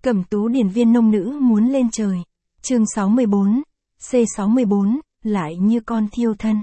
Cẩm Tú điển viên nông nữ muốn lên trời. Chương 64, C64, lại như con thiêu thân.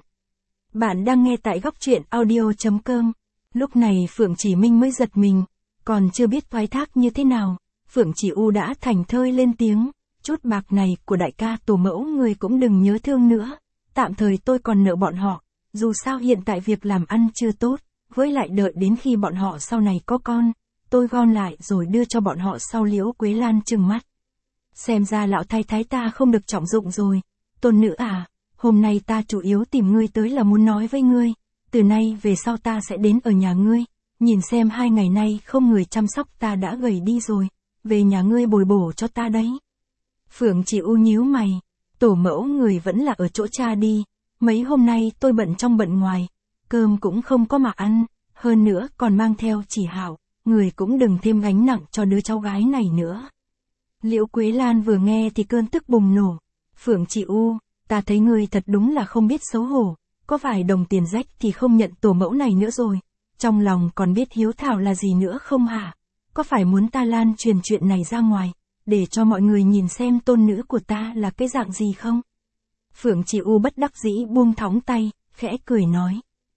Bạn đang nghe tại góc truyện audio.com. Lúc này Phượng Chỉ Minh mới giật mình, còn chưa biết thoái thác như thế nào, Phượng Chỉ U đã thành thơi lên tiếng, chút bạc này của đại ca tổ mẫu người cũng đừng nhớ thương nữa, tạm thời tôi còn nợ bọn họ, dù sao hiện tại việc làm ăn chưa tốt, với lại đợi đến khi bọn họ sau này có con, tôi gom lại rồi đưa cho bọn họ sau. Liễu Quế Lan trừng mắt. Xem ra lão thái thái ta không được trọng dụng rồi. Tôn nữ à, hôm nay ta chủ yếu tìm ngươi tới là muốn nói với ngươi, từ nay về sau ta sẽ đến ở nhà ngươi, nhìn xem 2 ngày nay không người chăm sóc ta đã gầy đi rồi, về nhà ngươi bồi bổ cho ta đấy. Phượng Chỉ U nhíu mày, tổ mẫu người vẫn là ở chỗ cha đi, mấy hôm nay tôi bận trong bận ngoài, cơm cũng không có mà ăn, hơn nữa còn mang theo Chỉ Hạo, người cũng đừng thêm gánh nặng cho đứa cháu gái này nữa. Liễu Quế Lan vừa nghe thì cơn tức bùng nổ. Phượng Chỉ U, ta thấy ngươi thật đúng là không biết xấu hổ, có vài đồng tiền rách thì không nhận tổ mẫu này nữa rồi, trong lòng còn biết hiếu thảo là gì nữa không hả? Có phải muốn ta lan truyền chuyện này ra ngoài, để cho mọi người nhìn xem tôn nữ của ta là cái dạng gì không? Phượng Chỉ U bất đắc dĩ buông thõng tay, khẽ cười nói.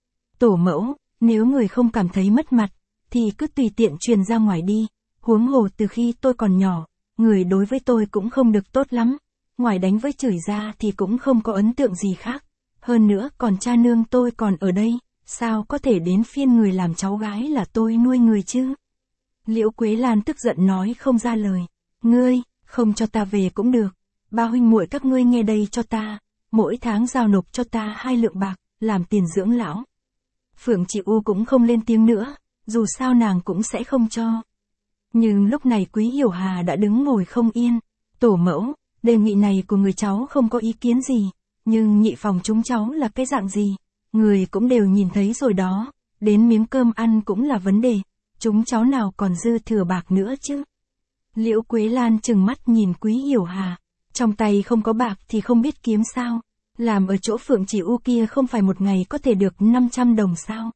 Tổ mẫu, nếu người không cảm thấy mất mặt, thì cứ tùy tiện truyền ra ngoài đi, huống hồ từ khi tôi còn nhỏ, người đối với tôi cũng không được tốt lắm, ngoài đánh với chửi ra thì cũng không có ấn tượng gì khác, hơn nữa còn cha nương tôi còn ở đây, sao có thể đến phiên người làm cháu gái là tôi nuôi người chứ? Liễu Quế Lan tức giận nói không ra lời. Ngươi, không cho ta về cũng được, ba huynh muội các ngươi nghe đây cho ta, mỗi tháng giao nộp cho ta 2 lượng bạc, làm tiền dưỡng lão. Phượng Chỉ U cũng không lên tiếng nữa, dù sao nàng cũng sẽ không cho. Nhưng lúc này Quý Hiểu Hà đã đứng ngồi không yên. Tổ mẫu, đề nghị này của người cháu không có ý kiến gì, nhưng nhị phòng chúng cháu là cái dạng gì, người cũng đều nhìn thấy rồi đó, đến miếng cơm ăn cũng là vấn đề, chúng cháu nào còn dư thừa bạc nữa chứ. Liễu Quế Lan trừng mắt nhìn Quý Hiểu Hà, trong tay không có bạc thì không biết kiếm sao, làm ở chỗ Phượng Chỉ U kia không phải một ngày có thể được 500 đồng sao?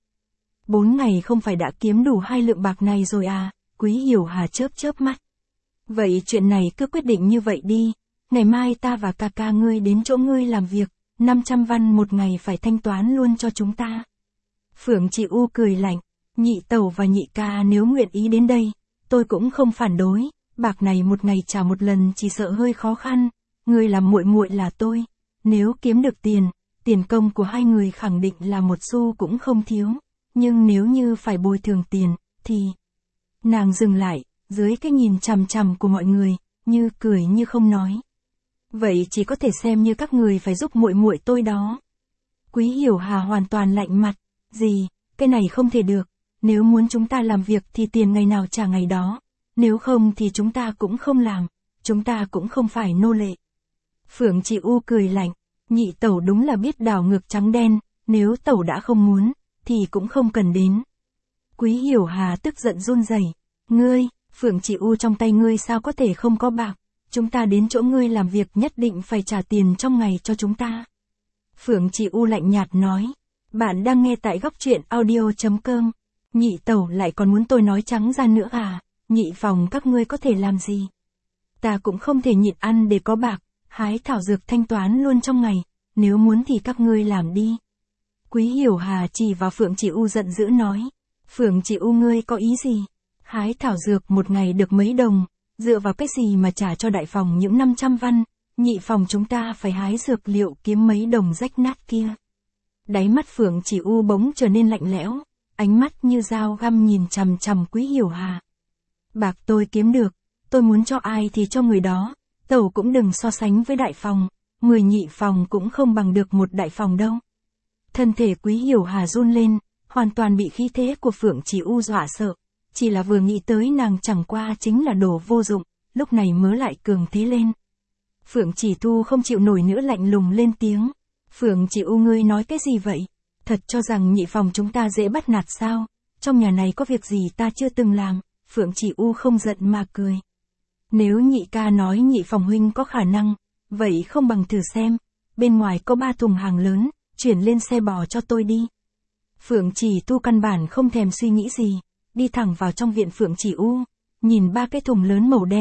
4 ngày không phải đã kiếm đủ 2 lượng bạc này rồi à? Quý Hiểu Hà chớp chớp mắt. Vậy chuyện này cứ quyết định như vậy đi, ngày mai ta và ca ca ngươi đến chỗ ngươi làm việc, 500 văn một ngày phải thanh toán luôn cho chúng ta. Phượng Chỉ U cười lạnh, nhị tẩu và nhị ca nếu nguyện ý đến đây, tôi cũng không phản đối, bạc này một ngày trả một lần chỉ sợ hơi khó khăn, ngươi làm muội muội là tôi, nếu kiếm được tiền công của hai người khẳng định là một xu cũng không thiếu, nhưng nếu như phải bồi thường tiền, thì... Nàng dừng lại, dưới cái nhìn chằm chằm của mọi người, như cười như không nói. Vậy chỉ có thể xem như các người phải giúp muội muội tôi đó. Quý Hiểu Hà hoàn toàn lạnh mặt, gì, cái này không thể được, nếu muốn chúng ta làm việc thì tiền ngày nào trả ngày đó, nếu không thì chúng ta cũng không làm, chúng ta cũng không phải nô lệ. Phượng Chỉ U cười lạnh, nhị tẩu đúng là biết đảo ngược trắng đen, nếu tẩu đã không muốn, thì cũng không cần đến. Quý Hiểu Hà tức giận run rẩy, ngươi, Phượng Chỉ U trong tay ngươi sao có thể không có bạc, chúng ta đến chỗ ngươi làm việc nhất định phải trả tiền trong ngày cho chúng ta. Phượng Chỉ U lạnh nhạt nói, bạn đang nghe tại góc truyện audio.com, nhị tẩu lại còn muốn tôi nói trắng ra nữa à, nhị phòng các ngươi có thể làm gì? Ta cũng không thể nhịn ăn để có bạc, hái thảo dược thanh toán luôn trong ngày, nếu muốn thì các ngươi làm đi. Quý Hiểu Hà chỉ vào Phượng Chỉ U giận dữ nói. Phượng Chỉ U ngươi có ý gì? Hái thảo dược một ngày được mấy đồng, dựa vào cái gì mà trả cho đại phòng những 500 văn, nhị phòng chúng ta phải hái dược liệu kiếm mấy đồng rách nát kia. Đáy mắt Phượng Chỉ U bỗng trở nên lạnh lẽo, ánh mắt như dao găm nhìn chằm chằm Quý Hiểu Hà. Bạc tôi kiếm được, tôi muốn cho ai thì cho người đó, tẩu cũng đừng so sánh với đại phòng, 10 nhị phòng cũng không bằng được một đại phòng đâu. Thân thể Quý Hiểu Hà run lên, hoàn toàn bị khí thế của Phượng Chỉ U dọa sợ, chỉ là vừa nghĩ tới nàng chẳng qua chính là đồ vô dụng, lúc này mới lại cường thế lên. Phượng Chỉ Thu không chịu nổi nữa lạnh lùng lên tiếng. Phượng Chỉ U ngươi nói cái gì vậy? Thật cho rằng nhị phòng chúng ta dễ bắt nạt sao? Trong nhà này có việc gì ta chưa từng làm? Phượng Chỉ U không giận mà cười. Nếu nhị ca nói nhị phòng huynh có khả năng, vậy không bằng thử xem, bên ngoài có 3 thùng hàng lớn, chuyển lên xe bò cho tôi đi. Phượng Chỉ Tu căn bản không thèm suy nghĩ gì, đi thẳng vào trong viện Phượng Chỉ U, nhìn 3 cái thùng lớn màu đen,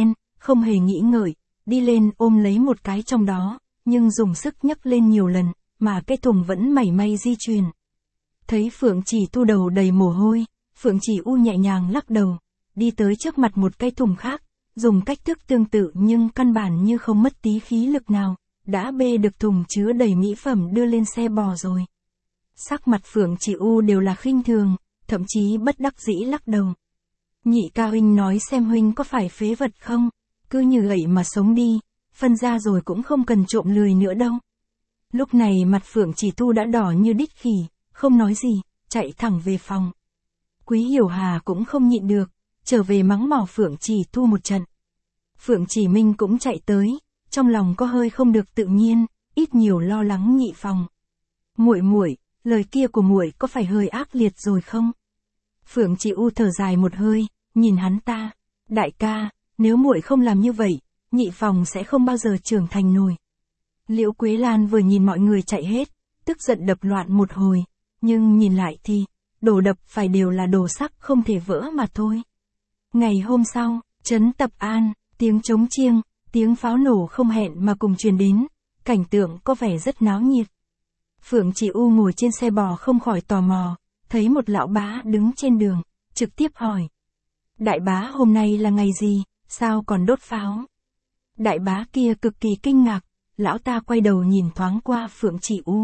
không hề nghĩ ngợi, đi lên ôm lấy một cái trong đó, nhưng dùng sức nhấc lên nhiều lần, mà cái thùng vẫn mảy may di chuyển. Thấy Phượng Chỉ Tu đầu đầy mồ hôi, Phượng Chỉ U nhẹ nhàng lắc đầu, đi tới trước mặt một cái thùng khác, dùng cách thức tương tự nhưng căn bản như không mất tí khí lực nào, đã bê được thùng chứa đầy mỹ phẩm đưa lên xe bò rồi. Sắc mặt Phượng Chỉ U đều là khinh thường, thậm chí bất đắc dĩ lắc đầu. Nhị ca huynh nói xem huynh có phải phế vật không, cứ như vậy mà sống đi, phân ra rồi cũng không cần trộm lười nữa đâu. Lúc này mặt Phượng Chỉ Tu đã đỏ như đít khỉ, không nói gì, chạy thẳng về phòng. Quý Hiểu Hà cũng không nhịn được, trở về mắng mỏ Phượng Chỉ Tu một trận. Phượng Chỉ Minh cũng chạy tới, trong lòng có hơi không được tự nhiên, ít nhiều lo lắng Nhị Phòng. Muội muội, lời kia của muội có phải hơi ác liệt rồi không? Phượng Chỉ U thở dài một hơi, nhìn hắn ta, đại ca, nếu muội không làm như vậy, Nhị Phòng sẽ không bao giờ trưởng thành nổi. Liễu Quế Lan vừa nhìn mọi người chạy hết, tức giận đập loạn một hồi, nhưng nhìn lại thì, đồ đập phải đều là đồ sắc không thể vỡ mà thôi. Ngày hôm sau, trấn Tập An, tiếng trống chiêng, tiếng pháo nổ không hẹn mà cùng truyền đến, cảnh tượng có vẻ rất náo nhiệt. Phượng Chỉ U ngồi trên xe bò không khỏi tò mò, thấy một lão bá đứng trên đường, trực tiếp hỏi. Đại bá hôm nay là ngày gì, sao còn đốt pháo? Đại bá kia cực kỳ kinh ngạc, lão ta quay đầu nhìn thoáng qua Phượng Chỉ U.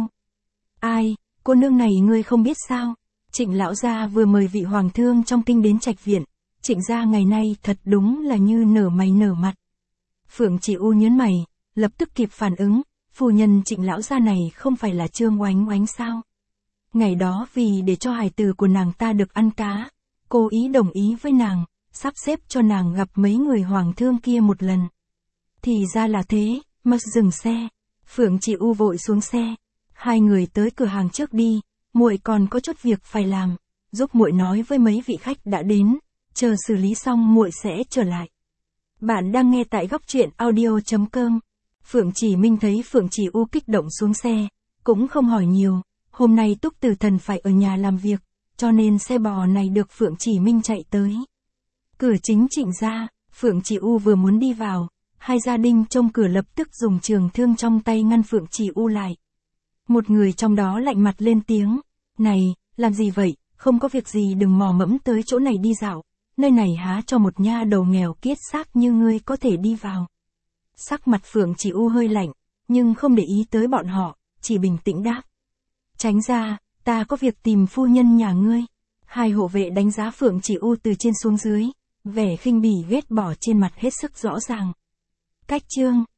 Ai, cô nương này ngươi không biết sao? Trịnh lão gia vừa mời vị hoàng thương trong kinh đến trạch viện, Trịnh gia ngày nay thật đúng là như nở mày nở mặt. Phượng Chỉ U nhớn mày, lập tức kịp phản ứng, phu nhân Trịnh lão gia này không phải là Trương Oánh Oánh sao? Ngày đó vì để cho hài tử của nàng ta được ăn cá, cô ý đồng ý với nàng, sắp xếp cho nàng gặp mấy người hoàng thương kia một lần. Thì ra là thế, mà dừng xe, Phượng Chỉ U vội xuống xe, hai người tới cửa hàng trước đi, muội còn có chút việc phải làm, giúp muội nói với mấy vị khách đã đến, chờ xử lý xong muội sẽ trở lại. Bạn đang nghe tại góc truyện audio.com. Phượng Chỉ Minh thấy Phượng Chỉ U kích động xuống xe, cũng không hỏi nhiều, hôm nay Túc Tử Thần phải ở nhà làm việc, cho nên xe bò này được Phượng Chỉ Minh chạy tới. Cửa chính Trịnh gia, Phượng Chỉ U vừa muốn đi vào, hai gia đình trông cửa lập tức dùng trường thương trong tay ngăn Phượng Chỉ U lại. Một người trong đó lạnh mặt lên tiếng, này, làm gì vậy, không có việc gì đừng mò mẫm tới chỗ này đi dạo, nơi này há cho một nha đầu nghèo kiết xác như ngươi có thể đi vào. Sắc mặt Phượng Chỉ U hơi lạnh, nhưng không để ý tới bọn họ, chỉ bình tĩnh đáp. Tránh ra, ta có việc tìm phu nhân nhà ngươi. Hai hộ vệ đánh giá Phượng Chỉ U từ trên xuống dưới, vẻ khinh bỉ ghét bỏ trên mặt hết sức rõ ràng. Cách chương